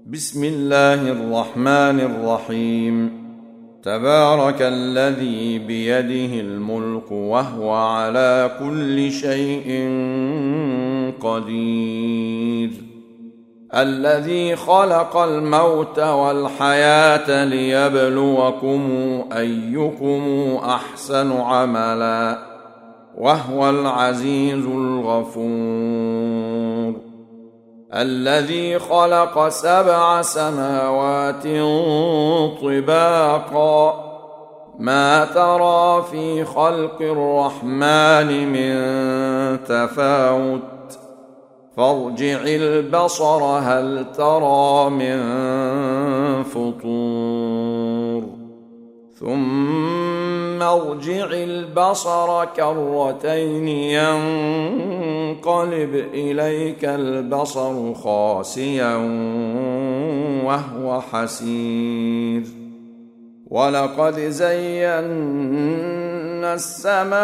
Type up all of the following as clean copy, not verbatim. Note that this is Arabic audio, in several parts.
بسم الله الرحمن الرحيم. تبارك الذي بيده الملك وهو على كل شيء قدير. الذي خلق الموت والحياة ليبلوكم أيكم أحسن عملا وهو العزيز الغفور. الذي خلق 7 سماوات طباقا ما ترى في خلق الرحمن من تفاوت فارجع البصر هل ترى من فطور ثم ارجع البصر كرتين ينقلب إليك البصر خاسئا وهو حسير. ولقد زينا السماء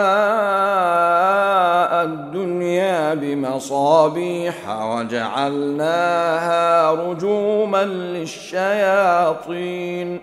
الدنيا بمصابيح وجعلناها رجوما للشياطين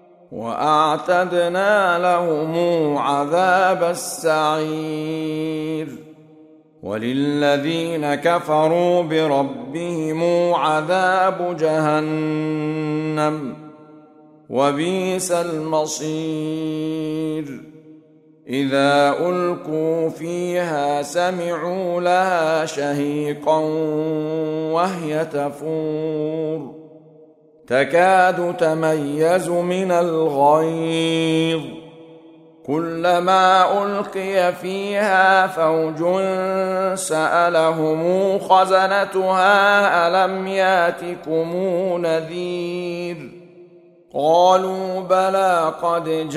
وأعتدنا لهم عذاب السعير. وللذين كفروا بربهم عذاب جهنم وبئس المصير. إذا ألقوا فيها سمعوا لها شهيقا وهي تفور تكاد تميز من الغيظ كلما ألقي فيها فوج سألهم خزنتها ألم ياتكم نذير قالوا بلى قد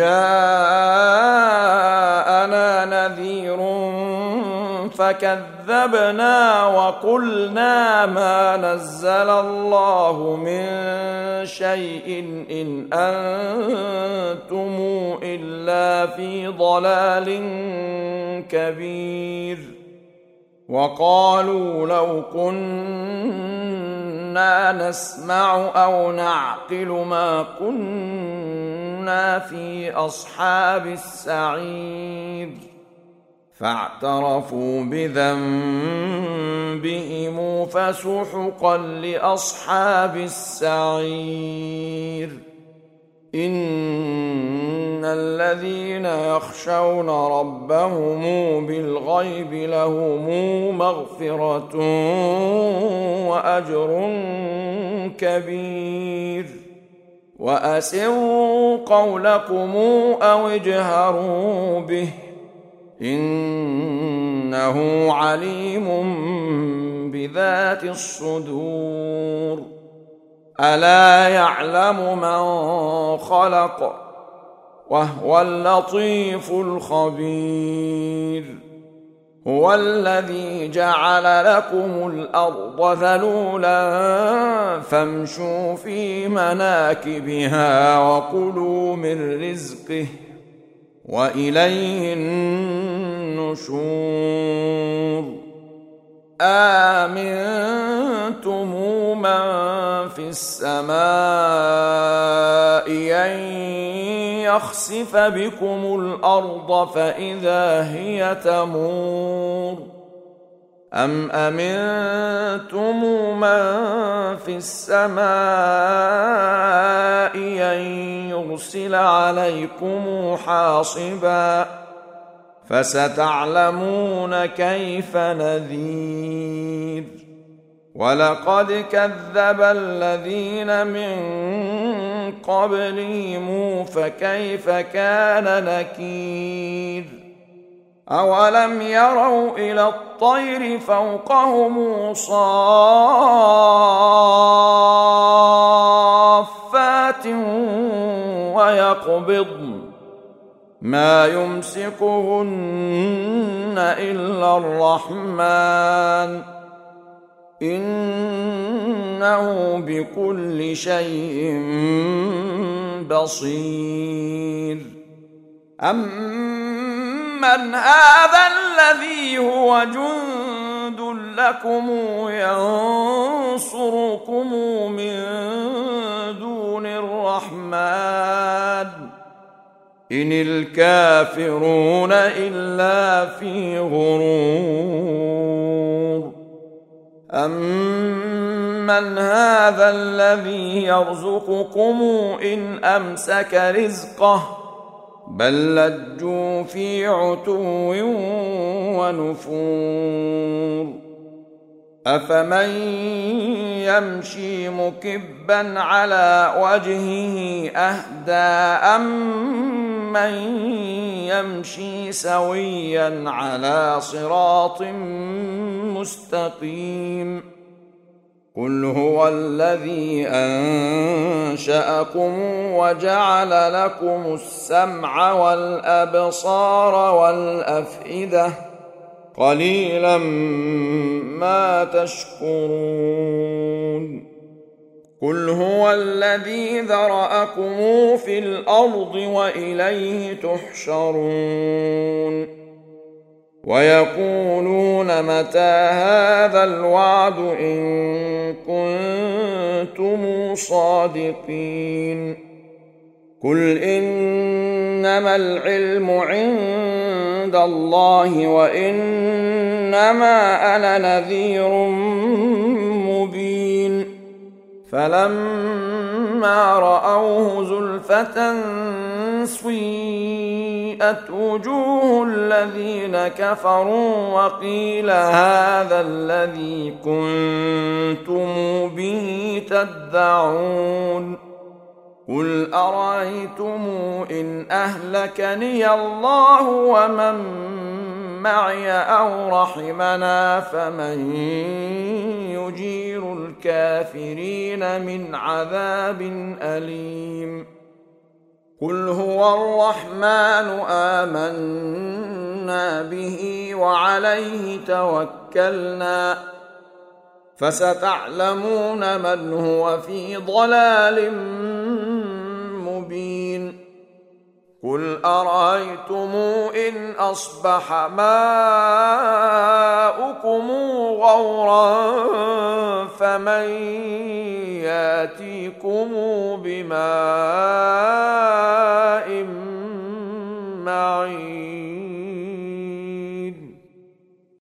جاءنا نذير فكذبنا وقلنا ما نزل الله من شيء إن أنتم إلا في ضلال كبير. وقالوا لو كنا نسمع أو نعقل ما كنا في أصحاب السعير فاعترفوا بذنبهم فسحقا لأصحاب السعير. إن الذين يخشون ربهم بالغيب لهم مغفرة وأجر كبير. وأسروا قولكم أو اجهروا به إنه عليم بذات الصدور. ألا يعلم من خلق وهو اللطيف الخبير. هو الذي جعل لكم الأرض ذلولا فامشوا في مناكبها وكلوا من رزقه وإليه النشور. آمنتم من في السماء أن يخسف بكم الأرض فإذا هي تمور أم أمنتم من في السماء أن يرسل عليكم حاصبا فستعلمون كيف نذير. ولقد كذب الذين من قبلهم فكيف كان نكير. أولم يروا إلى الطير فوقهم صافات ويقبضن ما يمسكهن إلا الرحمن إنه بكل شيء بصير. أمن هذا الذي هو جند لكم ينصركم من إن الكافرون إلا في غرور. أمن هذا الذي يرزقكم إن أمسك رزقه بل لجوا في عتو ونفور. أفمن يمشي مكبا على وجهه أهدى أمن يمشي سويا على صراط مستقيم. قل هو الذي أنشأكم وجعل لكم السمع والأبصار والأفئدة قليلا ما تشكرون. قل هو الذي ذرأكم في الأرض وإليه تحشرون. ويقولون متى هذا الوعد إن كنتم صادقين. قل إنما العلم عند الله وإنما أنا نذير مبين. فلما رأوه زلفة سيئت وجوه الذين كفروا وقيل هذا الذي كنتم به تدعون. قل أرأيتم إن أهلكني الله ومن معي أو رحمنا فمن يجير الكافرين من عذاب أليم. قل هو الرحمن آمنا به وعليه توكلنا فستعلمون من هو في ضلال مبين. قل أرأيتم إن أصبح ماؤكم غورا فمن يأتيكم بماء معين.